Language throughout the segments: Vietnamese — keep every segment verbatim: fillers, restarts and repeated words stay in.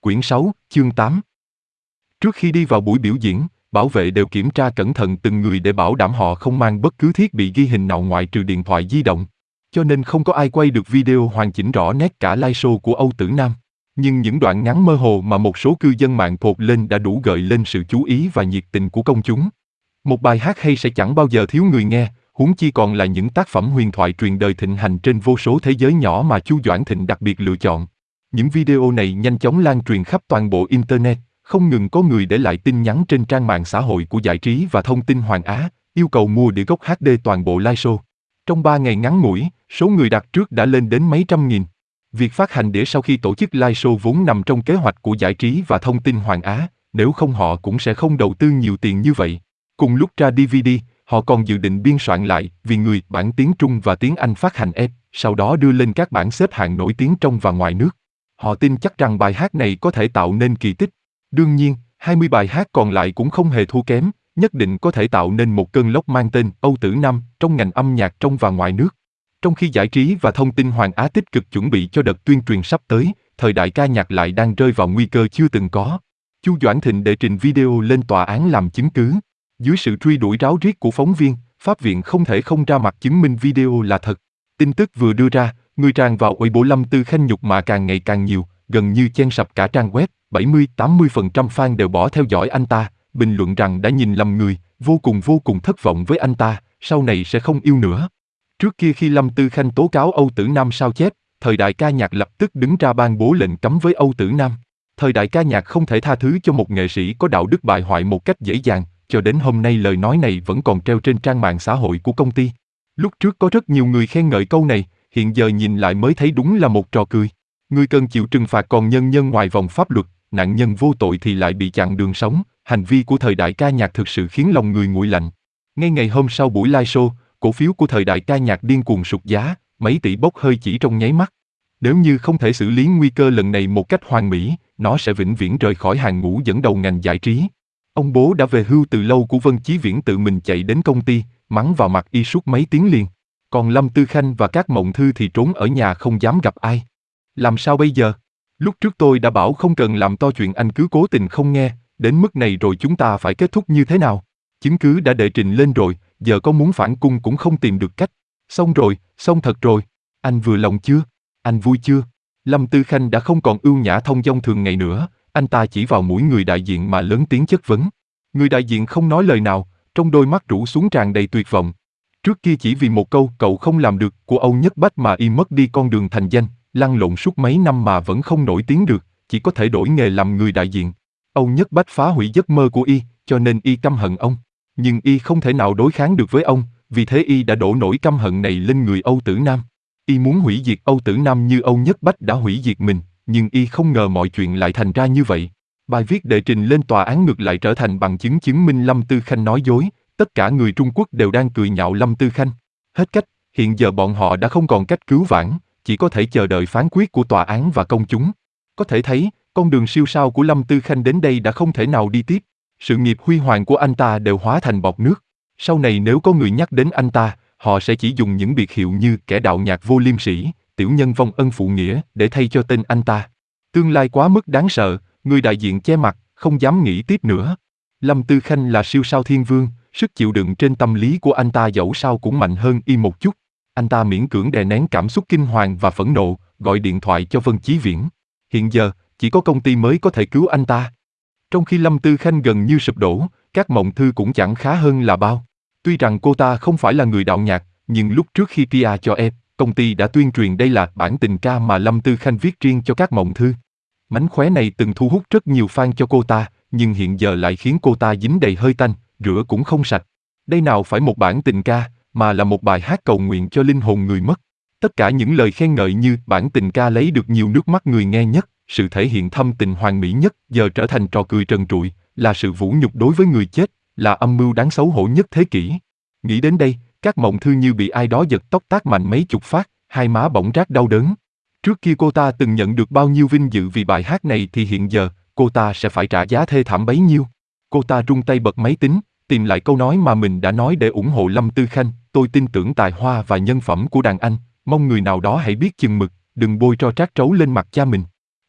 Quyển sáu, chương tám. Trước khi đi vào buổi biểu diễn, bảo vệ đều kiểm tra cẩn thận từng người để bảo đảm họ không mang bất cứ thiết bị ghi hình nào ngoại trừ điện thoại di động. Cho nên không có ai quay được video hoàn chỉnh rõ nét cả live show của Âu Tử Nam. Nhưng những đoạn ngắn mơ hồ mà một số cư dân mạng phột lên đã đủ gợi lên sự chú ý và nhiệt tình của công chúng. Một bài hát hay sẽ chẳng bao giờ thiếu người nghe, huống chi còn là những tác phẩm huyền thoại truyền đời thịnh hành trên vô số thế giới nhỏ mà Chu Doãn Thịnh đặc biệt lựa chọn. Những video này nhanh chóng lan truyền khắp toàn bộ Internet, không ngừng có người để lại tin nhắn trên trang mạng xã hội của Giải trí và Thông tin Hoàng Á, yêu cầu mua đĩa gốc hát đê toàn bộ live show. Trong ba ngày ngắn ngủi, số người đặt trước đã lên đến mấy trăm nghìn. Việc phát hành đĩa sau khi tổ chức live show vốn nằm trong kế hoạch của Giải trí và Thông tin Hoàng Á, nếu không họ cũng sẽ không đầu tư nhiều tiền như vậy. Cùng lúc ra đê vê đê, họ còn dự định biên soạn lại vì người bản tiếng Trung và tiếng Anh phát hành ép, sau đó đưa lên các bảng xếp hạng nổi tiếng trong và ngoài nước. Họ tin chắc rằng bài hát này có thể tạo nên kỳ tích. Đương nhiên, hai mươi bài hát còn lại cũng không hề thua kém, nhất định có thể tạo nên một cơn lốc mang tên Âu Tử Nam trong ngành âm nhạc trong và ngoài nước. Trong khi Giải trí và Thông tin Hoàng Á tích cực chuẩn bị cho đợt tuyên truyền sắp tới, thời đại ca nhạc lại đang rơi vào nguy cơ chưa từng có. Chu Doãn Thịnh đệ trình video lên tòa án làm chứng cứ. Dưới sự truy đuổi ráo riết của phóng viên, pháp viện không thể không ra mặt chứng minh video là thật. Tin tức vừa đưa ra, người tràn vào Weibo Lâm Tư Khanh nhục mạ càng ngày càng nhiều, gần như chen sập cả trang web, bảy mươi đến tám mươi phần trăm fan đều bỏ theo dõi anh ta, bình luận rằng đã nhìn lầm người, vô cùng vô cùng thất vọng với anh ta, sau này sẽ không yêu nữa. Trước kia khi Lâm Tư Khanh tố cáo Âu Tử Nam sao chép, thời đại ca nhạc lập tức đứng ra ban bố lệnh cấm với Âu Tử Nam. Thời đại ca nhạc không thể tha thứ cho một nghệ sĩ có đạo đức bại hoại một cách dễ dàng, cho đến hôm nay lời nói này vẫn còn treo trên trang mạng xã hội của công ty. Lúc trước có rất nhiều người khen ngợi câu này, hiện giờ nhìn lại mới thấy đúng là một trò cười. Người cần chịu trừng phạt còn nhân nhân ngoài vòng pháp luật, nạn nhân vô tội thì lại bị chặn đường sống. Hành vi của thời đại ca nhạc thực sự khiến lòng người nguội lạnh. Ngay ngày hôm sau buổi live show, cổ phiếu của thời đại ca nhạc điên cuồng sụt giá, mấy tỷ bốc hơi chỉ trong nháy mắt. Nếu như không thể xử lý nguy cơ lần này một cách hoàn mỹ, nó sẽ vĩnh viễn rời khỏi hàng ngũ dẫn đầu ngành giải trí. Ông bố đã về hưu từ lâu của Vân Chí Viễn tự mình chạy đến công ty, mắng vào mặt y suốt mấy tiếng liền. Còn Lâm Tư Khanh và các Mộng Thư thì trốn ở nhà không dám gặp ai. Làm sao bây giờ? Lúc trước tôi đã bảo không cần làm to chuyện, anh cứ cố tình không nghe, đến mức này rồi chúng ta phải kết thúc như thế nào? Chứng cứ đã đệ trình lên rồi, giờ có muốn phản cung cũng không tìm được cách. Xong rồi, xong thật rồi. Anh vừa lòng chưa? Anh vui chưa? Lâm Tư Khanh đã không còn ưu nhã thông dong thường ngày nữa, anh ta chỉ vào mũi người đại diện mà lớn tiếng chất vấn. Người đại diện không nói lời nào, trong đôi mắt rũ xuống tràn đầy tuyệt vọng. Trước kia chỉ vì một câu cậu không làm được của Âu Nhất Bách mà y mất đi con đường thành danh, lăn lộn suốt mấy năm mà vẫn không nổi tiếng được, chỉ có thể đổi nghề làm người đại diện. Âu Nhất Bách phá hủy giấc mơ của y, cho nên y căm hận ông. Nhưng y không thể nào đối kháng được với ông, vì thế y đã đổ nỗi căm hận này lên người Âu Tử Nam. Y muốn hủy diệt Âu Tử Nam như Âu Nhất Bách đã hủy diệt mình, nhưng y không ngờ mọi chuyện lại thành ra như vậy. Bài viết đệ trình lên tòa án ngược lại trở thành bằng chứng chứng minh Lâm Tư Khanh nói dối, tất cả người Trung Quốc đều đang cười nhạo Lâm Tư Khanh. Hết cách, hiện giờ bọn họ đã không còn cách cứu vãn, chỉ có thể chờ đợi phán quyết của tòa án và công chúng. Có thể thấy, con đường siêu sao của Lâm Tư Khanh đến đây đã không thể nào đi tiếp. Sự nghiệp huy hoàng của anh ta đều hóa thành bọt nước. Sau này nếu có người nhắc đến anh ta, họ sẽ chỉ dùng những biệt hiệu như kẻ đạo nhạc vô liêm sỉ, tiểu nhân vong ân phụ nghĩa để thay cho tên anh ta. Tương lai quá mức đáng sợ, người đại diện che mặt, không dám nghĩ tiếp nữa. Lâm Tư Khanh là siêu sao thiên vương, sức chịu đựng trên tâm lý của anh ta dẫu sao cũng mạnh hơn y một chút. Anh ta miễn cưỡng đè nén cảm xúc kinh hoàng và phẫn nộ, gọi điện thoại cho Vân Chí Viễn. Hiện giờ, chỉ có công ty mới có thể cứu anh ta. Trong khi Lâm Tư Khanh gần như sụp đổ, các Mộng Thư cũng chẳng khá hơn là bao. Tuy rằng cô ta không phải là người đạo nhạc, nhưng lúc trước khi pê e cho em, công ty đã tuyên truyền đây là bản tình ca mà Lâm Tư Khanh viết riêng cho các Mộng Thư. Mánh khóe này từng thu hút rất nhiều fan cho cô ta, nhưng hiện giờ lại khiến cô ta dính đầy hơi tanh, rửa cũng không sạch. Đây nào phải một bản tình ca, mà là một bài hát cầu nguyện cho linh hồn người mất. Tất cả những lời khen ngợi như bản tình ca lấy được nhiều nước mắt người nghe nhất, sự thể hiện thâm tình hoàn mỹ nhất, giờ trở thành trò cười trần trụi, là sự vũ nhục đối với người chết, là âm mưu đáng xấu hổ nhất thế kỷ. Nghĩ đến đây, các Mộng Thư như bị ai đó giật tóc tát mạnh mấy chục phát, hai má bỗng rát đau đớn. Trước kia cô ta từng nhận được bao nhiêu vinh dự vì bài hát này thì hiện giờ, cô ta sẽ phải trả giá thê thảm bấy nhiêu. Cô ta rung tay bật máy tính, tìm lại câu nói mà mình đã nói để ủng hộ Lâm Tư Khanh. Tôi tin tưởng tài hoa và nhân phẩm của đàn anh, mong người nào đó hãy biết chừng mực, đừng bôi tro trát trấu lên mặt cha mình.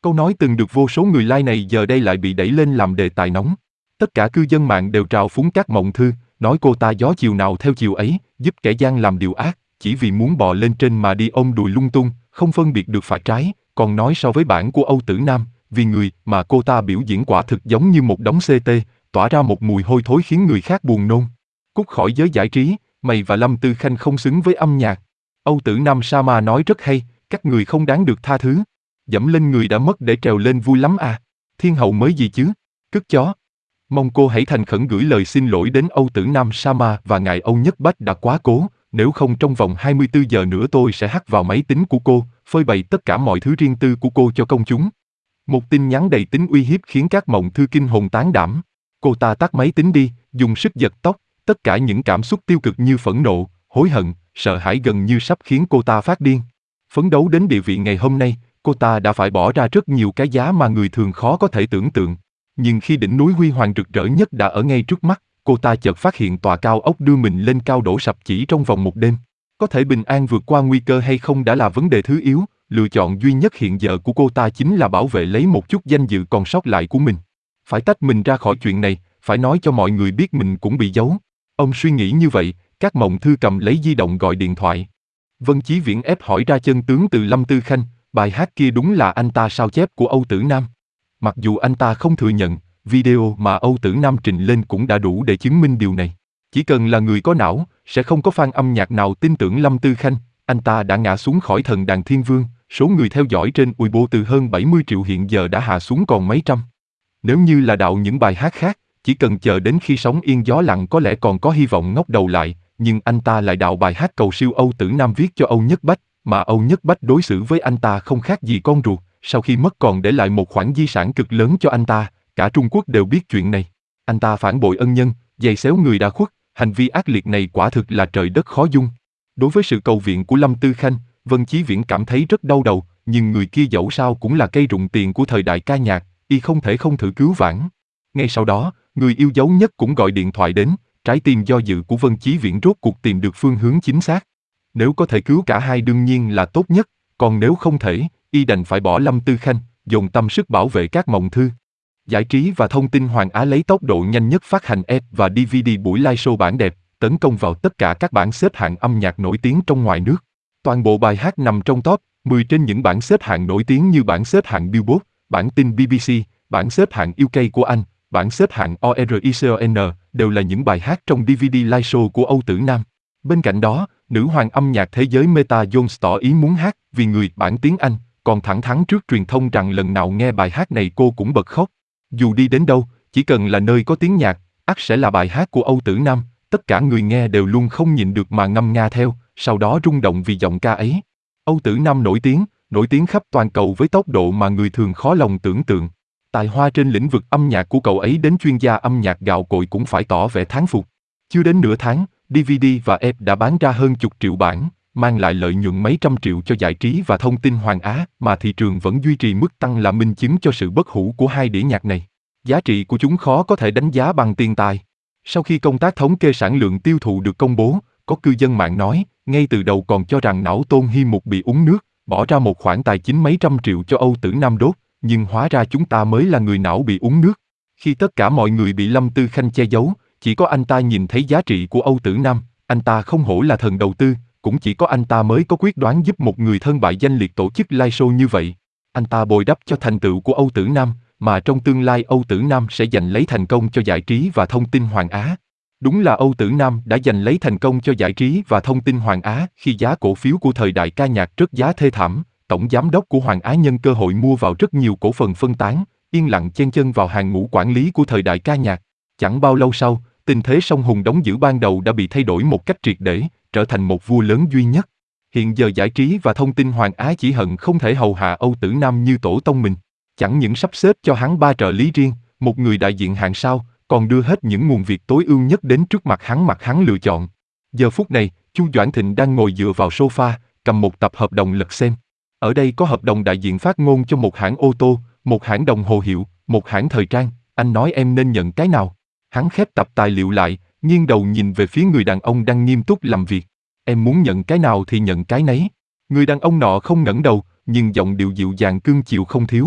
Câu nói từng được vô số người like này giờ đây lại bị đẩy lên làm đề tài nóng. Tất cả cư dân mạng đều trào phúng Cát Mộng Thư, nói cô ta gió chiều nào theo chiều ấy, giúp kẻ gian làm điều ác, chỉ vì muốn bò lên trên mà đi ôm đùi lung tung, không phân biệt được phải trái, còn nói so với bản của Âu Tử Nam, vì người mà cô ta biểu diễn quả thực giống như một đống xê tê, tỏa ra một mùi hôi thối khiến người khác buồn nôn. Cút khỏi giới giải trí, mày và Lâm Tư Khanh không xứng với âm nhạc. Âu Tử Nam Sama nói rất hay, các người không đáng được tha thứ. Dẫm lên người đã mất để trèo lên vui lắm à. Thiên hậu mới gì chứ, cứt chó. Mong cô hãy thành khẩn gửi lời xin lỗi đến Âu Tử Nam Sama và ngài Âu Nhất Bách đã quá cố, nếu không trong vòng hai mươi tư giờ nữa tôi sẽ hack vào máy tính của cô, phơi bày tất cả mọi thứ riêng tư của cô cho công chúng. Một tin nhắn đầy tính uy hiếp khiến Cát Mộng Thư kinh hồn tán đảm. Cô ta tắt máy tính đi, dùng sức giật tóc, tất cả những cảm xúc tiêu cực như phẫn nộ, hối hận, sợ hãi gần như sắp khiến cô ta phát điên. Phấn đấu đến địa vị ngày hôm nay, cô ta đã phải bỏ ra rất nhiều cái giá mà người thường khó có thể tưởng tượng. Nhưng khi đỉnh núi huy hoàng rực rỡ nhất đã ở ngay trước mắt, cô ta chợt phát hiện tòa cao ốc đưa mình lên cao đổ sập chỉ trong vòng một đêm. Có thể bình an vượt qua nguy cơ hay không đã là vấn đề thứ yếu, lựa chọn duy nhất hiện giờ của cô ta chính là bảo vệ lấy một chút danh dự còn sót lại của mình. Phải tách mình ra khỏi chuyện này, phải nói cho mọi người biết mình cũng bị giấu. Ông suy nghĩ như vậy, Cát Mộng Thư cầm lấy di động gọi điện thoại. Vân Chí Viễn ép hỏi ra chân tướng từ Lâm Tư Khanh, bài hát kia đúng là anh ta sao chép của Âu Tử Nam. Mặc dù anh ta không thừa nhận, video mà Âu Tử Nam trình lên cũng đã đủ để chứng minh điều này. Chỉ cần là người có não, sẽ không có fan âm nhạc nào tin tưởng Lâm Tư Khanh, anh ta đã ngã xuống khỏi thần đàn thiên vương, số người theo dõi trên Weibo từ hơn bảy mươi triệu hiện giờ đã hạ xuống còn mấy trăm. Nếu như là đạo những bài hát khác, chỉ cần chờ đến khi sóng yên gió lặng có lẽ còn có hy vọng ngóc đầu lại, nhưng anh ta lại đạo bài hát cầu siêu Âu Tử Nam viết cho Âu Nhất Bách, mà Âu Nhất Bách đối xử với anh ta không khác gì con ruột, sau khi mất còn để lại một khoản di sản cực lớn cho anh ta, cả Trung Quốc đều biết chuyện này. Anh ta phản bội ân nhân, giày xéo người đã khuất, hành vi ác liệt này quả thực là trời đất khó dung. Đối với sự cầu viện của Lâm Tư Khanh, Vân Chí Viễn cảm thấy rất đau đầu, nhưng người kia dẫu sao cũng là cây rụng tiền của thời đại ca nhạc, y không thể không thử cứu vãn. Ngay sau đó, người yêu dấu nhất cũng gọi điện thoại đến, trái tim do dự của Vân Chí Viễn rốt cuộc tìm được phương hướng chính xác. Nếu có thể cứu cả hai đương nhiên là tốt nhất, còn nếu không thể, y đành phải bỏ Lâm Tư Khanh, dồn tâm sức bảo vệ Cát Mộng Thư. Giải trí và thông tin Hoàng Á lấy tốc độ nhanh nhất phát hành e pê và đê vê đê buổi live show bản đẹp, tấn công vào tất cả các bảng xếp hạng âm nhạc nổi tiếng trong ngoài nước. Toàn bộ bài hát nằm trong top mười trên những bảng xếp hạng nổi tiếng như bảng xếp hạng Billboard, bản tin bê bê xê, bảng xếp hạng u ca của Anh, bảng xếp hạng o rờ i xê en, đều là những bài hát trong đê vê đê live show của Âu Tử Nam. Bên cạnh đó, nữ hoàng âm nhạc thế giới Meta Jones tỏ ý muốn hát vì người bản tiếng Anh, còn thẳng thắn trước truyền thông rằng lần nào nghe bài hát này cô cũng bật khóc. Dù đi đến đâu, chỉ cần là nơi có tiếng nhạc, ắt sẽ là bài hát của Âu Tử Nam, tất cả người nghe đều luôn không nhịn được mà ngâm nga theo, sau đó rung động vì giọng ca ấy. Âu Tử Nam nổi tiếng, nổi tiếng khắp toàn cầu với tốc độ mà người thường khó lòng tưởng tượng. Tài hoa trên lĩnh vực âm nhạc của cậu ấy đến chuyên gia âm nhạc gạo cội cũng phải tỏ vẻ thán phục. Chưa đến nửa tháng, đê vê đê và e pê đã bán ra hơn chục triệu bản, mang lại lợi nhuận mấy trăm triệu cho giải trí và thông tin Hoàng Á, mà thị trường vẫn duy trì mức tăng là minh chứng cho sự bất hủ của hai đĩa nhạc này. Giá trị của chúng khó có thể đánh giá bằng tiền tài. Sau khi công tác thống kê sản lượng tiêu thụ được công bố, có cư dân mạng nói, ngay từ đầu còn cho rằng não Tôn Hi Mục bị uống nước, bỏ ra một khoản tài chính mấy trăm triệu cho Âu Tử Nam đốt, nhưng hóa ra chúng ta mới là người não bị uống nước. Khi tất cả mọi người bị Lâm Tư Khanh che giấu, chỉ có anh ta nhìn thấy giá trị của Âu Tử Nam, anh ta không hổ là thần đầu tư, cũng chỉ có anh ta mới có quyết đoán giúp một người thân bại danh liệt tổ chức live show như vậy. Anh ta bồi đắp cho thành tựu của Âu Tử Nam, mà trong tương lai Âu Tử Nam sẽ giành lấy thành công cho giải trí và thông tin Hoàng Á. Đúng là Âu Tử Nam đã giành lấy thành công cho giải trí và thông tin Hoàng Á khi giá cổ phiếu của thời đại ca nhạc rớt giá thê thảm, tổng giám đốc của Hoàng Á nhân cơ hội mua vào rất nhiều cổ phần phân tán, yên lặng chen chân vào hàng ngũ quản lý của thời đại ca nhạc. Chẳng bao lâu sau, tình thế song hùng đóng giữ ban đầu đã bị thay đổi một cách triệt để, trở thành một vua lớn duy nhất. Hiện giờ giải trí và thông tin Hoàng Á chỉ hận không thể hầu hạ Âu Tử Nam như tổ tông mình. Chẳng những sắp xếp cho hắn ba trợ lý riêng, một người đại diện hạng sao, còn đưa hết những nguồn việc tối ưu nhất đến trước mặt hắn mặc hắn lựa chọn. Giờ phút này, Chu Doãn Thịnh đang ngồi dựa vào sofa, cầm một tập hợp đồng lật xem. Ở đây có hợp đồng đại diện phát ngôn cho một hãng ô tô, một hãng đồng hồ hiệu, một hãng thời trang, anh nói em nên nhận cái nào? Hắn khép tập tài liệu lại, nghiêng đầu nhìn về phía người đàn ông đang nghiêm túc làm việc. Em muốn nhận cái nào thì nhận cái nấy. Người đàn ông nọ không ngẩng đầu, nhưng giọng điệu dịu dàng cương chịu không thiếu.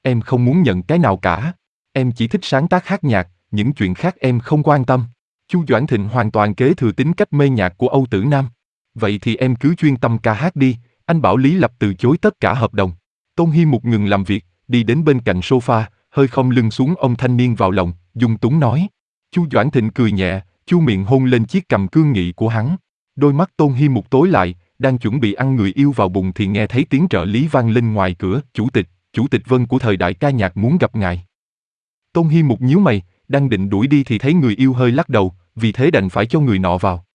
Em không muốn nhận cái nào cả. Em chỉ thích sáng tác hát nhạc, những chuyện khác em không quan tâm. Chu Doãn Thịnh hoàn toàn kế thừa tính cách mê nhạc của Âu Tử Nam. Vậy thì em cứ chuyên tâm ca hát đi, anh bảo Lý Lập từ chối tất cả hợp đồng. Tôn Hi Mục ngừng làm việc, đi đến bên cạnh sofa, hơi khom lưng xuống ôm thanh niên vào lòng, dung túng nói. Chu Doãn Thịnh cười nhẹ, chu miệng hôn lên chiếc cằm cương nghị của hắn. Đôi mắt Tôn Hi Mục tối lại, đang chuẩn bị ăn người yêu vào bụng thì nghe thấy tiếng trợ lý vang lên ngoài cửa. Chủ tịch, Chủ tịch Vân của thời đại ca nhạc muốn gặp ngài. Tôn Hi Mục nhíu mày, đang định đuổi đi thì thấy người yêu hơi lắc đầu, vì thế đành phải cho người nọ vào.